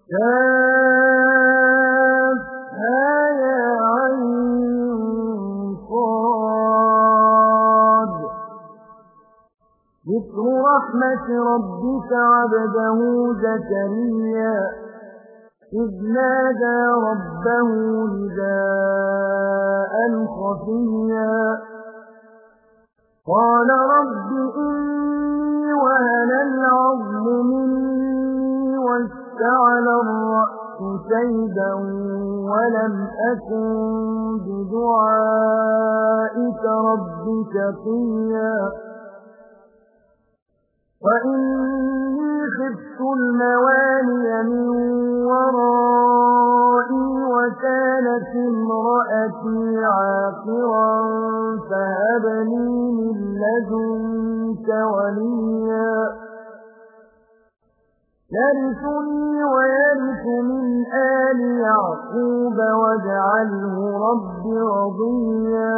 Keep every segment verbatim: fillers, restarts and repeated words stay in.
كافها يا عين صاد ذكر رحمة ربك عبده زكريا إذ نادى ربه نداء خفيا قال رب إني وهن العظم مني واشتعل الرأس شيبا ولم أكن بدعائك رب شقيا وإني خفت الموالي من ورائي وكانت امرأتي عاقرا فهب لي من لدنك وليا يرثني ويرث من آل يعقوب واجعله رب رضيا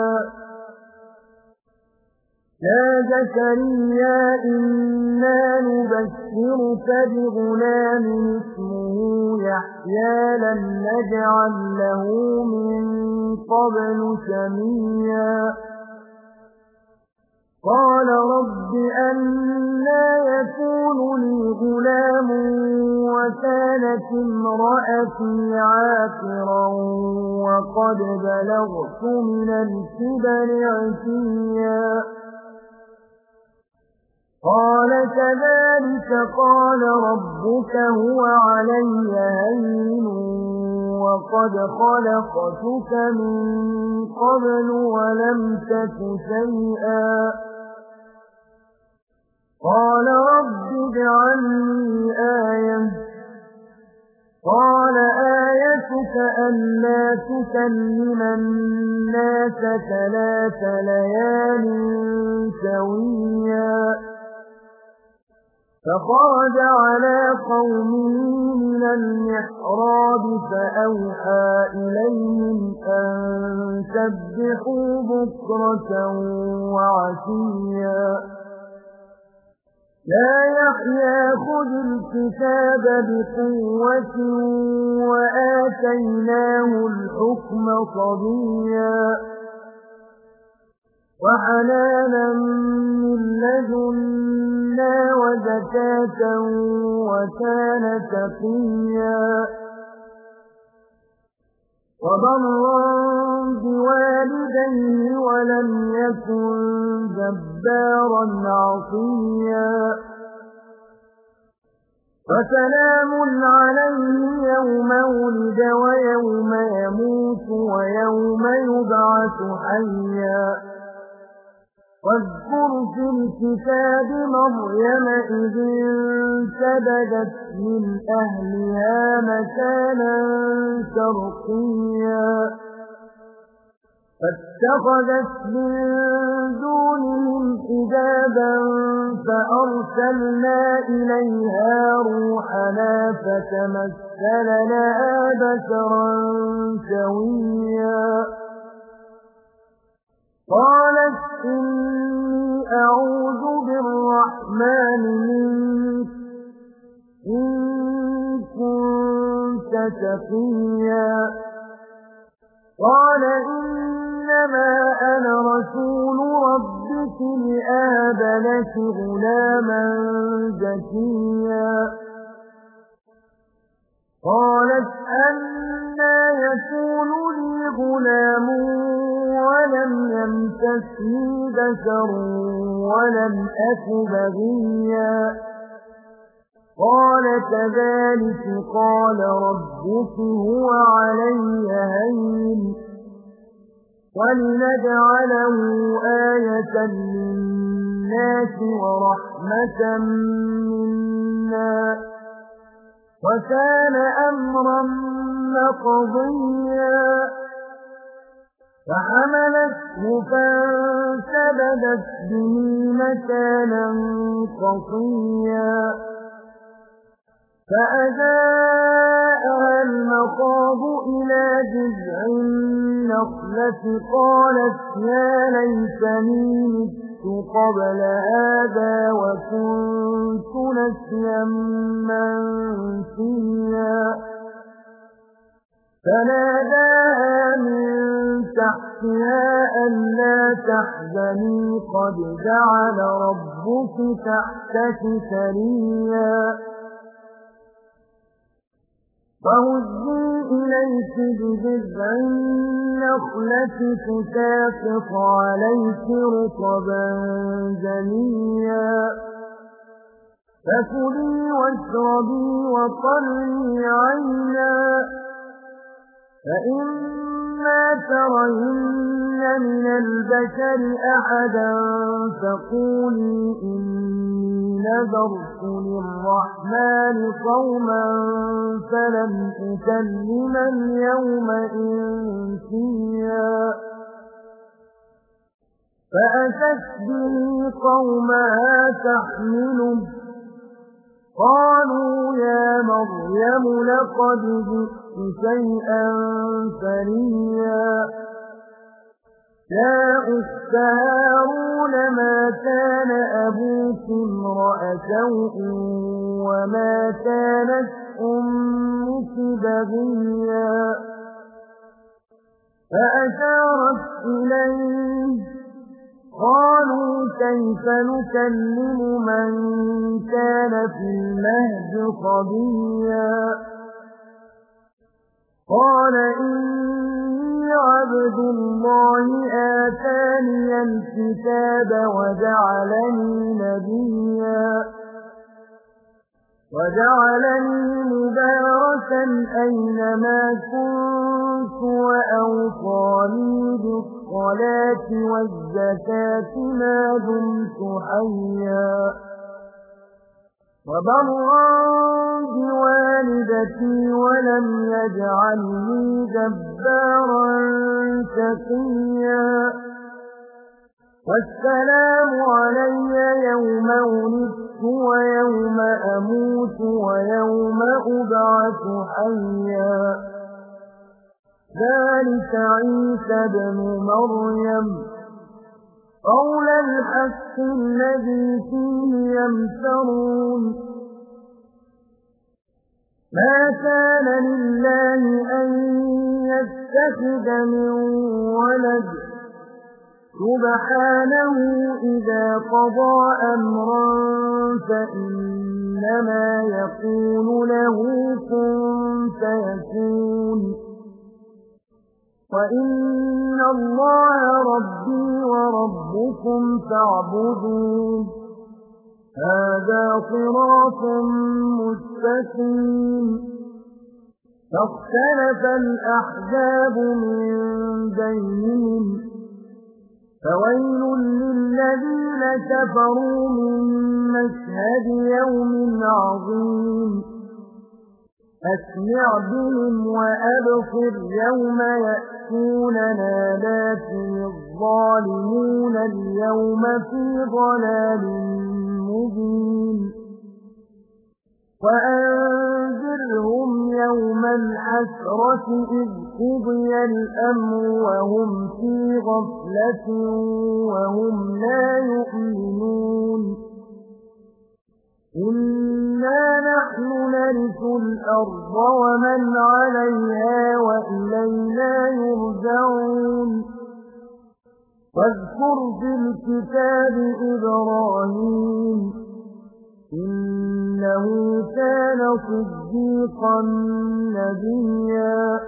يا زكريا إنا نبشرك بغلام اسمه يحيى لم نجعل له من قبل سميا قال رب أنى يكون لي غلام وكانت امرأتي عاقرا وقد بلغت من الكبر عتيا قال كذلك قال ربك هو علي هين وقد خلقتك من قبل ولم تك شيئا قال رب اجعل لي آية قال آيتك ألا تكلم الناس ثلاث ليال سويا فخرج على قومه من المحراب فأوحى إليهم أن سبحوا بكرة وعشيا يا يحيى خذ الكتاب بقوة وآتيناه الحكم صبيا وحنانا من لدنا وزكاة وكان تقيا وبرا بوالديه ولم يكن جبارا عصيا وسلام عليه يوم ولد ويوم يموت ويوم يبعث حيا واذكر في الكتاب مريم إذ انتبذت من أهلها مكانا شرقيا فاتخذت من دونهم حجابا فأرسلنا إليها روحنا فتمثل لها بشرا سويا قالت إني أعوذ بالرحمن منك إن كنت تقيا قال إنما أنا رسول ربك لأهب لك غلاما زكيا قالت أنى يكون لي غلام ولم يمسسني بشر ولم أك بغيا قال كذلك قال ربك هو علي هين ولنجعله آية للناس ورحمة منا وكان أمرا مقضيا فحملته فانتبذت به مكانا قصيا فأجاءها المخاض إلى جذع النخلة قالت يا ليتني مت قبل هذا وكنت نسيا منسيا فناداها من تحتها ألا تحزني قد جعل ربك تحتك سريا وهزي إليك بجذع النخلة تساقط عليك رطبا جنيا فكلي واشربي وقري عينا فإما ترين من البشر أحدا فقولي إني نذرت للرحمن صوما فلن أكلم اليوم إنسيا فأتت به قومها تحمله قالوا يا مريم لقد جئت شيئا فريا يا أخت هارون ما كان أبوك امرأ سوء وما كانت أمك بغيا فأشارت إليه قالوا كيف نكلم من كان في المهد صبيا قال إني عبد الله آتاني الكتاب وجعلني نبيا وجعلني مباركا أينما كنت وأوصاني بالصلاة والزكاة ما دمت حيا وبرا بوالدتي ولم يجعلني جبارا شقيا والسلام علي يوم ولدت ويوم أموت ويوم أبعث حيا ذلك عيسى بن مريم قول الحق الذي فيه يمترون ما كان لله أن يتخذ من ولد سبحانه إذا قضى أمرا فإنما يقول له كن فيكون وإن الله ربي وربكم فاعبدوه هذا صراط مستقيم فاختلف الأحزاب من بينهم فويل للذين كفروا من مشهد يوم عظيم أسمع بهم وأبصر يوم يأتوننا لكن الظالمون اليوم في ضلال مبين وأنذرهم يوم الحسرة إذ قضي الأمر وهم في غفلة وهم لا يؤمنون إنا نحن نرث الأرض ومن عليها وإلينا يرجعون واذكر في الكتاب إبراهيم إنه كان صديقا نبيا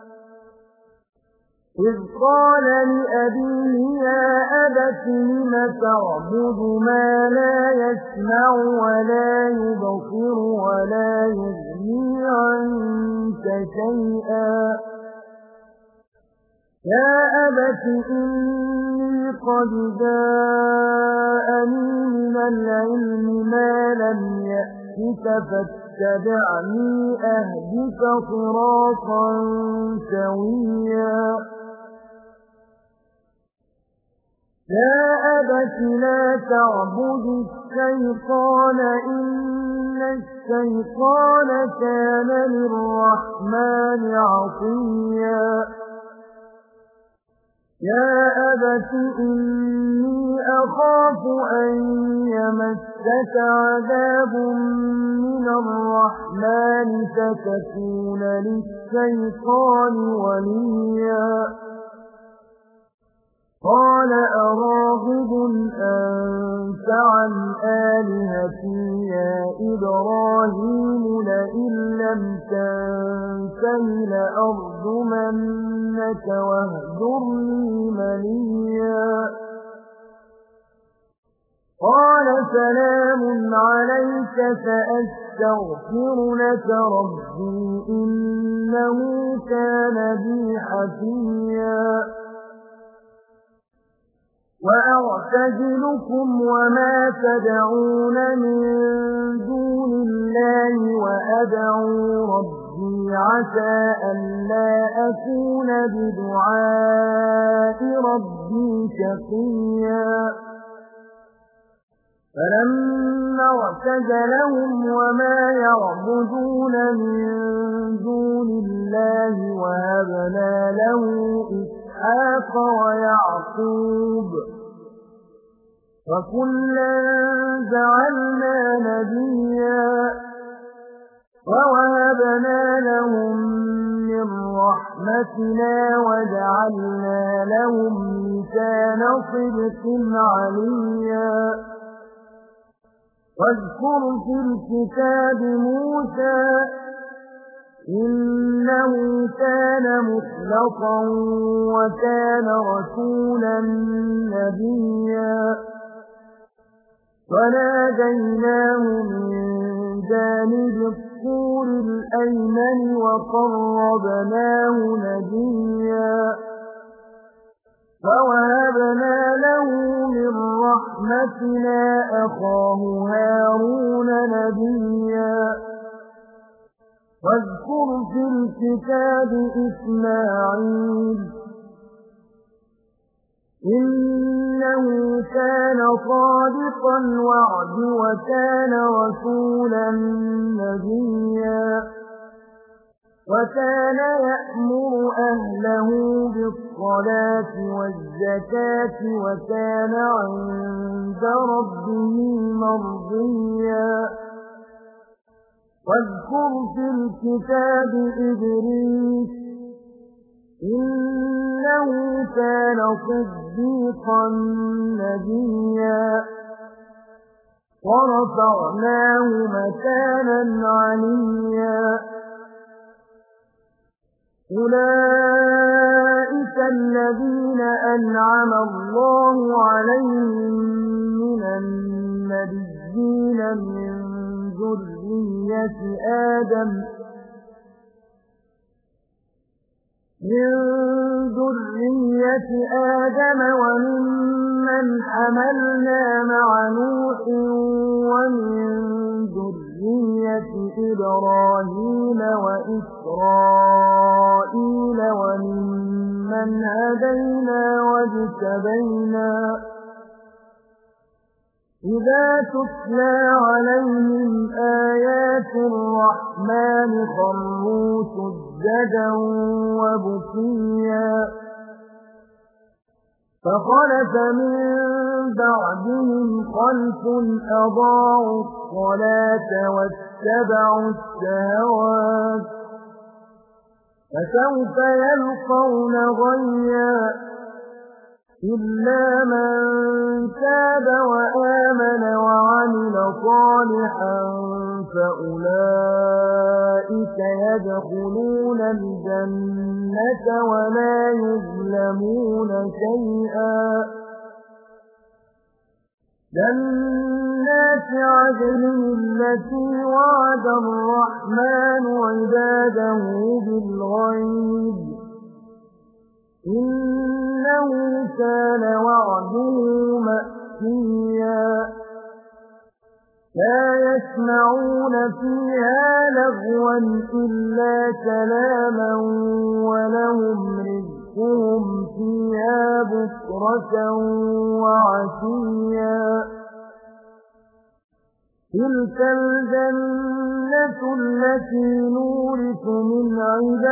إذ قال لأبيه يا أبت لم تعبد ما لا يسمع ولا يبصر ولا يغني عنك شيئا يا أبت إني قد جاءني من العلم ما لم يأتك فاتبعني أهدك صراطا سويا يا أبت لا تعبد الشيطان إن الشيطان كان للرحمن عصيا يا أبت إني أخاف أن يمسك مسك عذاب من الرحمن فتكون للشيطان وليا قال أراغب أنت عن آلهتي يا إبراهيم لئن لم تنته لأرجمنك واهجرني مليا قال سلام عليك سأستغفر لك ربي إنه كان بي حفيا وأعتزلكم وما تدعون من دون الله وأدعو ربي عسى ألا أكون بدعاء ربي شقيا فلما اعتزلهم وما يعبدون من دون الله وهبنا له إسحاق ويعقوب وكلا جعلنا نبيا ووهبنا لهم من رحمتنا وجعلنا لهم لسان صدق عليا واذكر في الكتاب موسى إنه كان مخلصا وكان رسولا نبيا وناديناه من جانب الطور الأيمن وقربناه نجيا ووهبنا له من رحمتنا أخاه هارون نبيا واذكر في الكتاب إسماعيل إنه كان صادق الوعد وكان رسولا نبيا وكان يأمر أهله بالصلاة والزكاة وكان عند ربه مرضيا واذكر في الكتاب إدريس إنه كان صديقا نبيا ورفعناه مكانا عليا أولئك الذين أنعم الله عليهم من النبيين من ذرية آدم من ذرية آدم وممن حملنا مع نوح ومن ذرية إبراهيم وإسرائيل وممن هدينا واجتبينا إذا تتلى عليهم آيات الرحمن خروا سجدا وبكيا فخلف من بعدهم خلف أضاعوا الصلاة واتبعوا الشهوات فسوف يلقون غيا إلا من تاب وآمن وعمل صالحا فأولئك يدخلون الجنة ولا يظلمون شيئا جنات عدن التي وعد الرحمن عباده بالغيب إنه كان وعده مأتيا لا يسمعون فيها لغوا إلا كلاما ولهم رزقهم فيها بكرة وعشيا تلك الجنة التي نورث من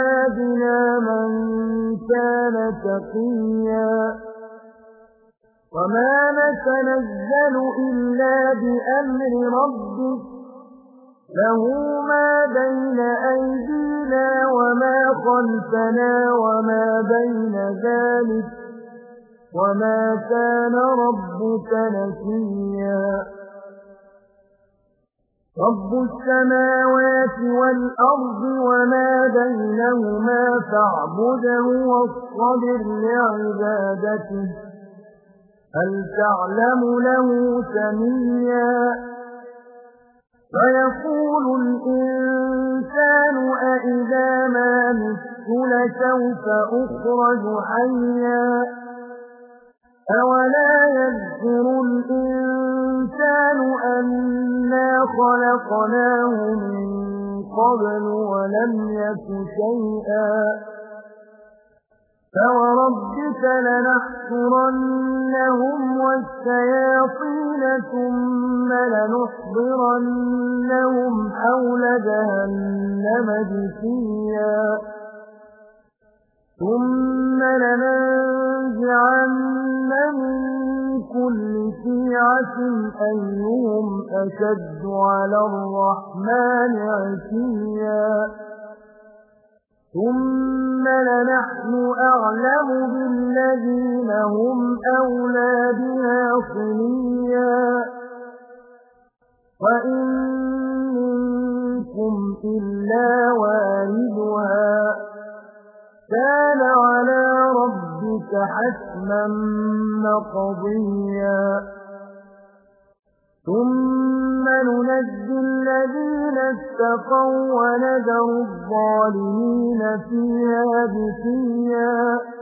عبادنا من كان تقيا وما نتنزل إلا بأمر ربك له ما بين أيدينا وما خلفنا وما بين ذلك وما كان ربك نسيا رب السماوات والأرض وما بينهما فاعبده واصطبر لعبادته هل تعلم له سميا فيقول الإنسان أإذا ما مت لسوف أخرج حيا أولا يذكر الإنسان أنا خلقناه من قبل ولم يك شيئا فوربك لنحشرنهم والشياطين ثم لنحضرنهم حول جهنم جثيا ثم لننزعن من كل شيعة أيهم أشد على الرحمن عتيا ثم لنحن أعلم بالذين هم أولى بها صليا وإن منكم إلا واردها كان على ربك حتما مقضيا ثم ننجي الذين اتقوا ونذر الظالمين فيها جثيا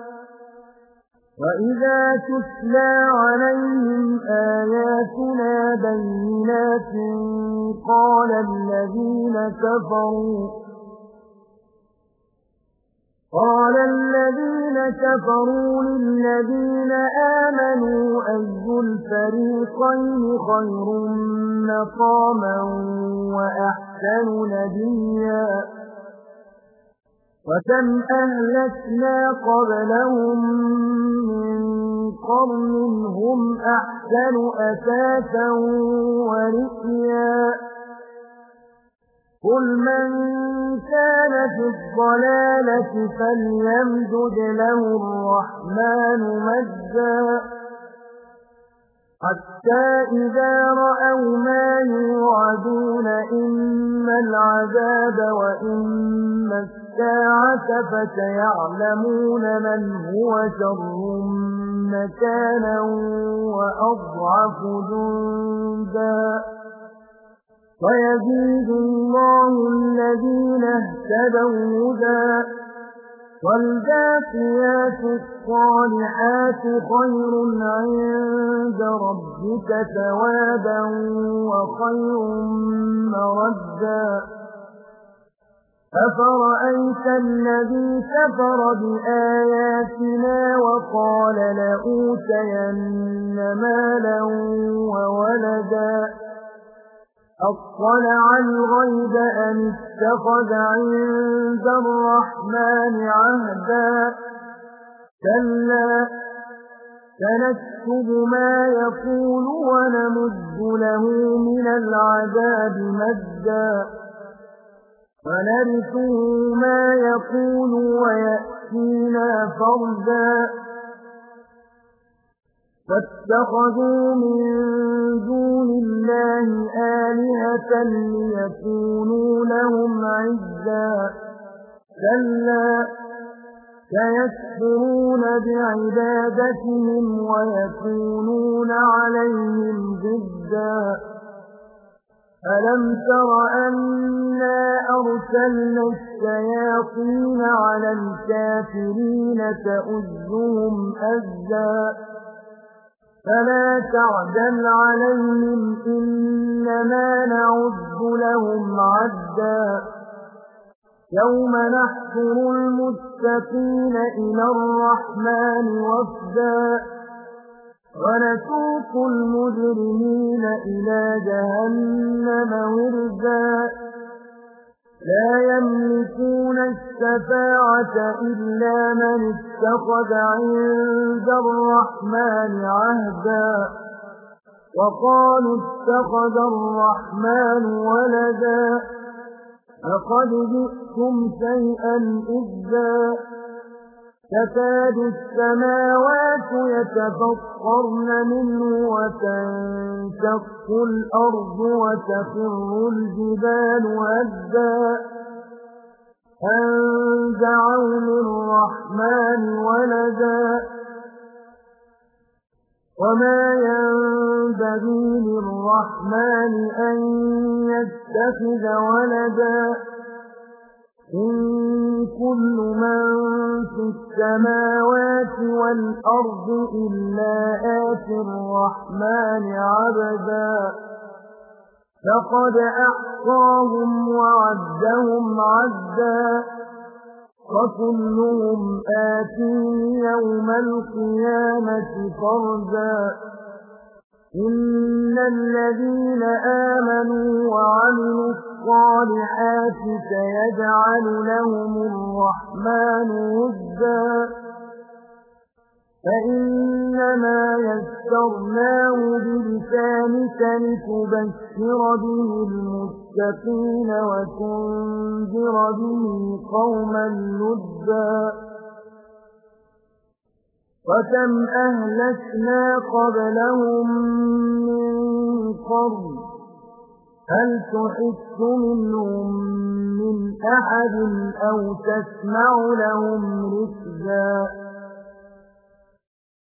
وإذا تتلى عليهم آياتنا بينات قال الذين كفروا قال الذين كفروا للذين آمنوا أي الفريقين خير مقاما وأحسن نديا وكم أهلكنا قبلهم من قرن هم أحسن أثاثا ورئيا قل من كان في الضلالة فليمدد له الرحمن مدا حتى إذا رأوا ما يوعدون إما العذاب وإما الساعة فسيعلمون من هو شر مكانا وأضعف جندا ويزيد الله الذين اهتدوا هدى والباقيات الصالحات خير عند ربك ثوابا وخير مردا أفرأيت الذي كفر بآياتنا وقال لأوتين مالا وولدا أطلع الغيب أم اتخذ عند الرحمن عهدا كلا سنكتب ما يقول ونمد له من العذاب مدا ونرثه ما يقول ويأتينا فردا فاتخذوا من دون الله آلهة ليكونوا لهم عزا كلا سيكفرون بعبادتهم ويكونون عليهم ضدا ألم تر أنا أرسلنا الشياطين على الكافرين تؤذهم أزا فلا تعجل عليهم إنما نعد لهم عدا يوم نحشر المتقين إلى الرحمن وفدا ونسوق المجرمين إلى جهنم وردا لا يملكون السماء الشفاعة إلا من اتخذ عند الرحمن عهدا وقالوا اتخذ الرحمن ولدا لقد جئتم شيئا إدا تكاد السماوات يتفطرن منه وتنشق الأرض وتخر الجبال هدا أن دعوا للرحمن ولدا وما ينبغي للرحمن أن يتخذ ولدا إن كل من في السماوات والأرض إلا آتي الرحمن عبدا لقد أحصاهم وعدهم عدا وكلهم آتيه يوم القيامة فردا إن الذين آمنوا وعملوا الصالحات سيجعل لهم الرحمن ودا فإنما يسرناه بلسانك لتبشر به المتقين وتنذر به قوما لدا وكم أهلكنا قبلهم من قرن هل تحس منهم من أحد أو تسمع لهم ركزا